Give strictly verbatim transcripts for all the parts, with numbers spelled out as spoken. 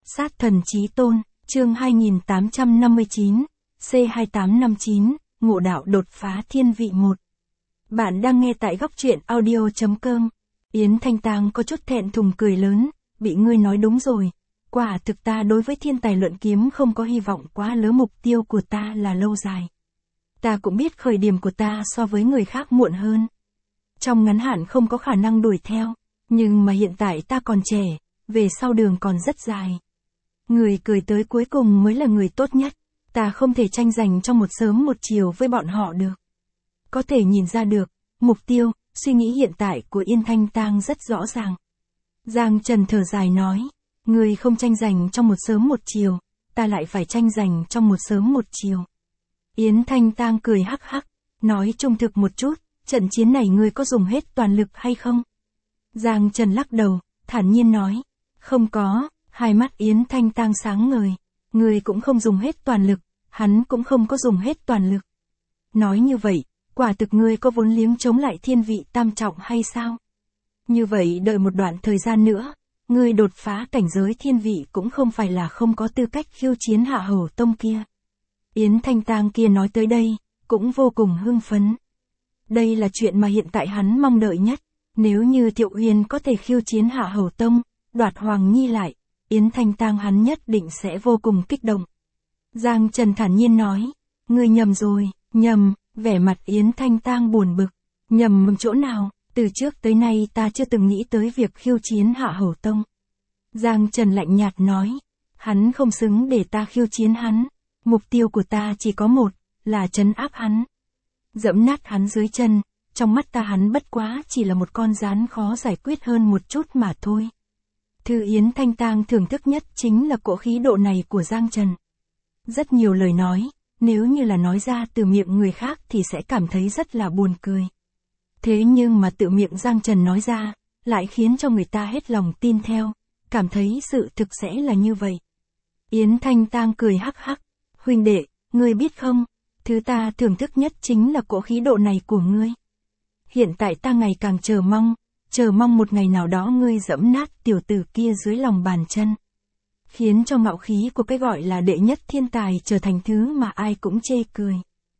Sát thần chí tôn, chương hai nghìn tám trăm năm mươi chín, C hai tám năm chín, ngộ đạo đột phá thiên vị một. Bạn đang nghe tại góc truyện audio.com. Yến Thanh Tang có chút thẹn thùng cười lớn, bị ngươi nói đúng rồi. Quả thực ta đối với thiên tài luận kiếm không có hy vọng quá lớn, mục tiêu của ta là lâu dài. Ta cũng biết khởi điểm của ta so với người khác muộn hơn. Trong ngắn hạn không có khả năng đuổi theo, nhưng mà hiện tại ta còn trẻ, về sau đường còn rất dài. Người cười tới cuối cùng mới là người tốt nhất, ta không thể tranh giành trong một sớm một chiều với bọn họ được. Có thể nhìn ra được, mục tiêu, suy nghĩ hiện tại của Yến Thanh Tang rất rõ ràng. Giang Trần thở dài nói, người không tranh giành trong một sớm một chiều, ta lại phải tranh giành trong một sớm một chiều. Yến Thanh Tang cười hắc hắc, nói trung thực một chút, trận chiến này ngươi có dùng hết toàn lực hay không? Giang Trần lắc đầu, thản nhiên nói, không có. Hai mắt Yến Thanh Tang sáng ngời, ngươi cũng không dùng hết toàn lực, hắn cũng không có dùng hết toàn lực. Nói như vậy, quả thực ngươi có vốn liếng chống lại thiên vị tam trọng hay sao? Như vậy đợi một đoạn thời gian nữa, ngươi đột phá cảnh giới thiên vị cũng không phải là không có tư cách khiêu chiến Hạ Hầu Tông kia. Yến Thanh Tang kia nói tới đây, cũng vô cùng hưng phấn. Đây là chuyện mà hiện tại hắn mong đợi nhất, nếu như Thiệu Uyên có thể khiêu chiến Hạ Hầu Tông, đoạt Hoàng Nhi lại, Yến Thanh Tang hắn nhất định sẽ vô cùng kích động. Giang Trần thản nhiên nói, ngươi nhầm rồi, nhầm, vẻ mặt Yến Thanh Tang buồn bực, nhầm chỗ nào, từ trước tới nay ta chưa từng nghĩ tới việc khiêu chiến Hạ Hầu Tông. Giang Trần lạnh nhạt nói, hắn không xứng để ta khiêu chiến hắn, mục tiêu của ta chỉ có một, là trấn áp hắn. Dẫm nát hắn dưới chân, trong mắt ta hắn bất quá chỉ là một con gián khó giải quyết hơn một chút mà thôi. Thư Yến Thanh Tang thưởng thức nhất chính là cỗ khí độ này của Giang Trần. Rất nhiều lời nói, nếu như là nói ra từ miệng người khác thì sẽ cảm thấy rất là buồn cười. Thế nhưng mà tự miệng Giang Trần nói ra, lại khiến cho người ta hết lòng tin theo, cảm thấy sự thực sẽ là như vậy. Yến Thanh Tang cười hắc hắc, huynh đệ, ngươi biết không, thứ ta thưởng thức nhất chính là cỗ khí độ này của ngươi. Hiện tại ta ngày càng chờ mong, chờ mong một ngày nào đó ngươi dẫm nát tiểu tử kia dưới lòng bàn chân. Khiến cho ngạo khí của cái gọi là đệ nhất thiên tài trở thành thứ mà ai cũng chê cười.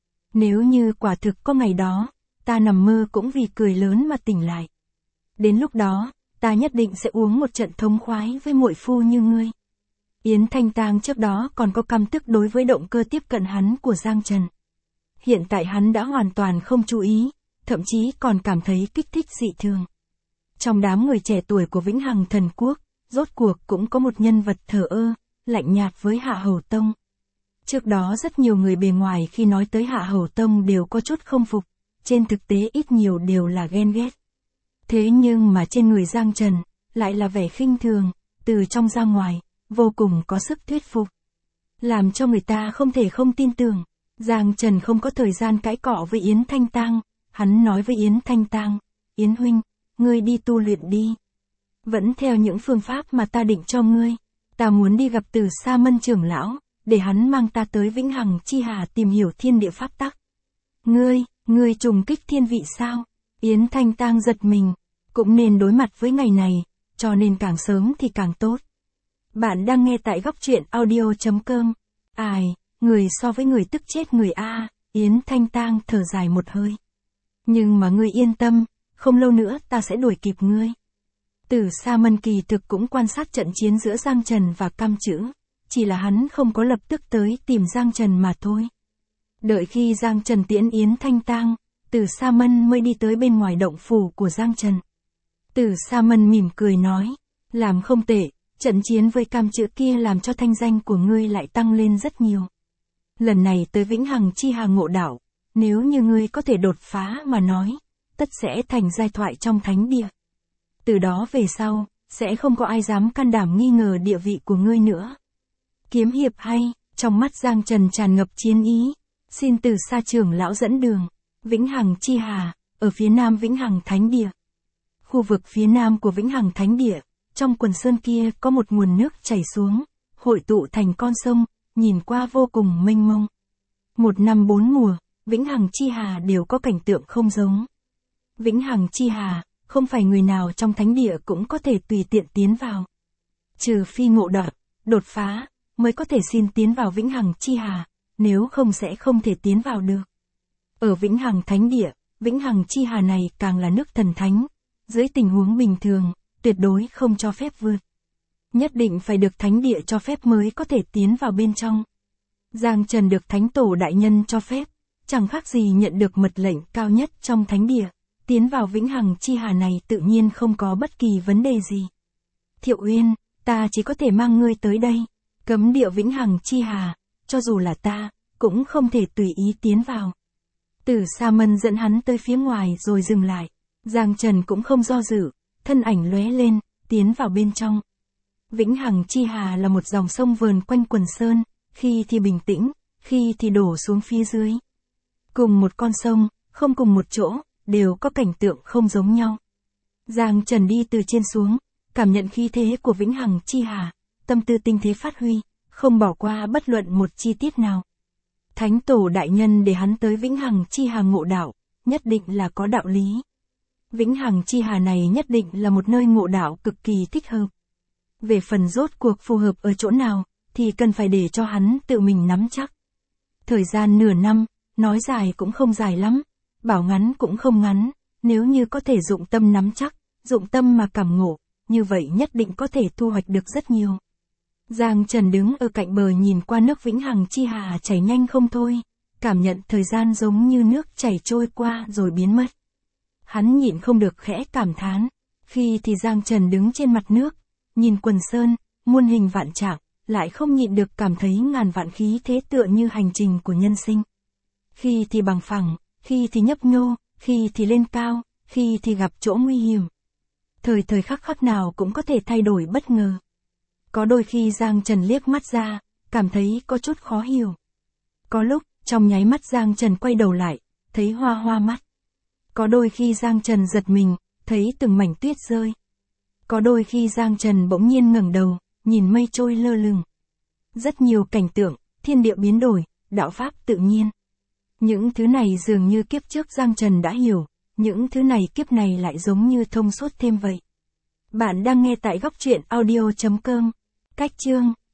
Nếu như quả thực có ngày đó, ta nằm mơ cũng vì cười lớn mà tỉnh lại. Đến lúc đó, ta nhất định sẽ uống một trận thống khoái với muội phu như ngươi. Yến Thanh Tang trước đó còn có căm tức đối với động cơ tiếp cận hắn của Giang Trần. Hiện tại hắn đã hoàn toàn không chú ý, thậm chí còn cảm thấy kích thích dị thường. Trong đám người trẻ tuổi của Vĩnh Hằng Thần Quốc, rốt cuộc cũng có một nhân vật thờ ơ, lạnh nhạt với Hạ Hầu Tông. Trước đó rất nhiều người bề ngoài khi nói tới Hạ Hầu Tông đều có chút không phục, trên thực tế ít nhiều đều là ghen ghét. Thế nhưng mà trên người Giang Trần, lại là vẻ khinh thường, từ trong ra ngoài, vô cùng có sức thuyết phục. Làm cho người ta không thể không tin tưởng, Giang Trần không có thời gian cãi cọ với Yến Thanh Tang, hắn nói với Yến Thanh Tang, Yến huynh, ngươi đi tu luyện đi. Vẫn theo những phương pháp mà ta định cho ngươi, ta muốn đi gặp Từ Sa Mân trưởng lão, để hắn mang ta tới Vĩnh Hằng Chi Hà tìm hiểu thiên địa pháp tắc. Ngươi, ngươi trùng kích thiên vị sao? Yến Thanh Tang giật mình, cũng nên đối mặt với ngày này, cho nên càng sớm thì càng tốt. Bạn đang nghe tại góc truyện audio.com. Ai, người so với người tức chết người a. Yến Thanh Tang thở dài một hơi. Nhưng mà ngươi yên tâm, không lâu nữa ta sẽ đuổi kịp ngươi. Từ Sa Mân kỳ thực cũng quan sát trận chiến giữa Giang Trần và Cam Chữ, chỉ là hắn không có lập tức tới tìm Giang Trần mà thôi. Đợi khi Giang Trần tiễn Yến Thanh Tang, Từ Sa Mân mới đi tới bên ngoài động phủ của Giang Trần. Từ Sa Mân mỉm cười nói, làm không tệ, trận chiến với Cam Chữ kia làm cho thanh danh của ngươi lại tăng lên rất nhiều. Lần này tới Vĩnh Hằng Chi Hà ngộ đạo, nếu như ngươi có thể đột phá mà nói, tất sẽ thành giai thoại trong thánh địa. Từ đó về sau, sẽ không có ai dám can đảm nghi ngờ địa vị của ngươi nữa. Kiếm hiệp hay, trong mắt Giang Trần tràn ngập chiến ý, xin Từ Sa trưởng lão dẫn đường. Vĩnh Hằng Chi Hà, ở phía nam Vĩnh Hằng Thánh Địa. Khu vực phía nam của Vĩnh Hằng Thánh Địa, trong quần sơn kia có một nguồn nước chảy xuống, hội tụ thành con sông, nhìn qua vô cùng mênh mông. Một năm bốn mùa, Vĩnh Hằng Chi Hà đều có cảnh tượng không giống. Vĩnh Hằng Chi Hà, không phải người nào trong thánh địa cũng có thể tùy tiện tiến vào. Trừ phi ngộ đạo, đột phá, mới có thể xin tiến vào Vĩnh Hằng Chi Hà, nếu không sẽ không thể tiến vào được. Ở Vĩnh Hằng Thánh Địa, Vĩnh Hằng Chi Hà này càng là nước thần thánh, dưới tình huống bình thường, tuyệt đối không cho phép vượt. Nhất định phải được Thánh Địa cho phép mới có thể tiến vào bên trong. Giang Trần được Thánh Tổ Đại Nhân cho phép, chẳng khác gì nhận được mật lệnh cao nhất trong Thánh Địa, tiến vào Vĩnh Hằng Chi Hà này tự nhiên không có bất kỳ vấn đề gì. Thiệu Uyên, ta chỉ có thể mang ngươi tới đây, cấm địa Vĩnh Hằng Chi Hà, cho dù là ta, cũng không thể tùy ý tiến vào. Tử Sa Mân dẫn hắn tới phía ngoài rồi dừng lại, Giang Trần cũng không do dự, thân ảnh lóe lên, tiến vào bên trong. Vĩnh Hằng Chi Hà là một dòng sông vờn quanh quần sơn, khi thì bình tĩnh, khi thì đổ xuống phía dưới. Cùng một con sông, không cùng một chỗ, đều có cảnh tượng không giống nhau. Giang Trần đi từ trên xuống, cảm nhận khí thế của Vĩnh Hằng Chi Hà, tâm tư tinh thế phát huy, không bỏ qua bất luận một chi tiết nào. Thánh Tổ Đại Nhân để hắn tới Vĩnh Hằng Chi Hà ngộ đạo, nhất định là có đạo lý. Vĩnh Hằng Chi Hà này nhất định là một nơi ngộ đạo cực kỳ thích hợp. Về phần rốt cuộc phù hợp ở chỗ nào, thì cần phải để cho hắn tự mình nắm chắc. Thời gian nửa năm, nói dài cũng không dài lắm, bảo ngắn cũng không ngắn, nếu như có thể dụng tâm nắm chắc, dụng tâm mà cảm ngộ, như vậy nhất định có thể thu hoạch được rất nhiều. Giang Trần đứng ở cạnh bờ nhìn qua nước Vĩnh Hằng Chi Hà chảy nhanh không thôi, cảm nhận thời gian giống như nước chảy trôi qua rồi biến mất. Hắn nhịn không được khẽ cảm thán, khi thì Giang Trần đứng trên mặt nước, nhìn quần sơn, muôn hình vạn trạng, lại không nhịn được cảm thấy ngàn vạn khí thế tựa như hành trình của nhân sinh. Khi thì bằng phẳng, khi thì nhấp nhô, khi thì lên cao, khi thì gặp chỗ nguy hiểm. Thời thời khắc khắc nào cũng có thể thay đổi bất ngờ. Có đôi khi Giang Trần liếc mắt ra, cảm thấy có chút khó hiểu. Có lúc, trong nháy mắt Giang Trần quay đầu lại, thấy hoa hoa mắt. Có đôi khi Giang Trần giật mình, thấy từng mảnh tuyết rơi. Có đôi khi Giang Trần bỗng nhiên ngẩng đầu, nhìn mây trôi lơ lửng. Rất nhiều cảnh tượng, thiên địa biến đổi, đạo pháp tự nhiên. Những thứ này dường như kiếp trước Giang Trần đã hiểu, những thứ này kiếp này lại giống như thông suốt thêm vậy. Bạn đang nghe tại góc truyện audio chấm com. Cách chương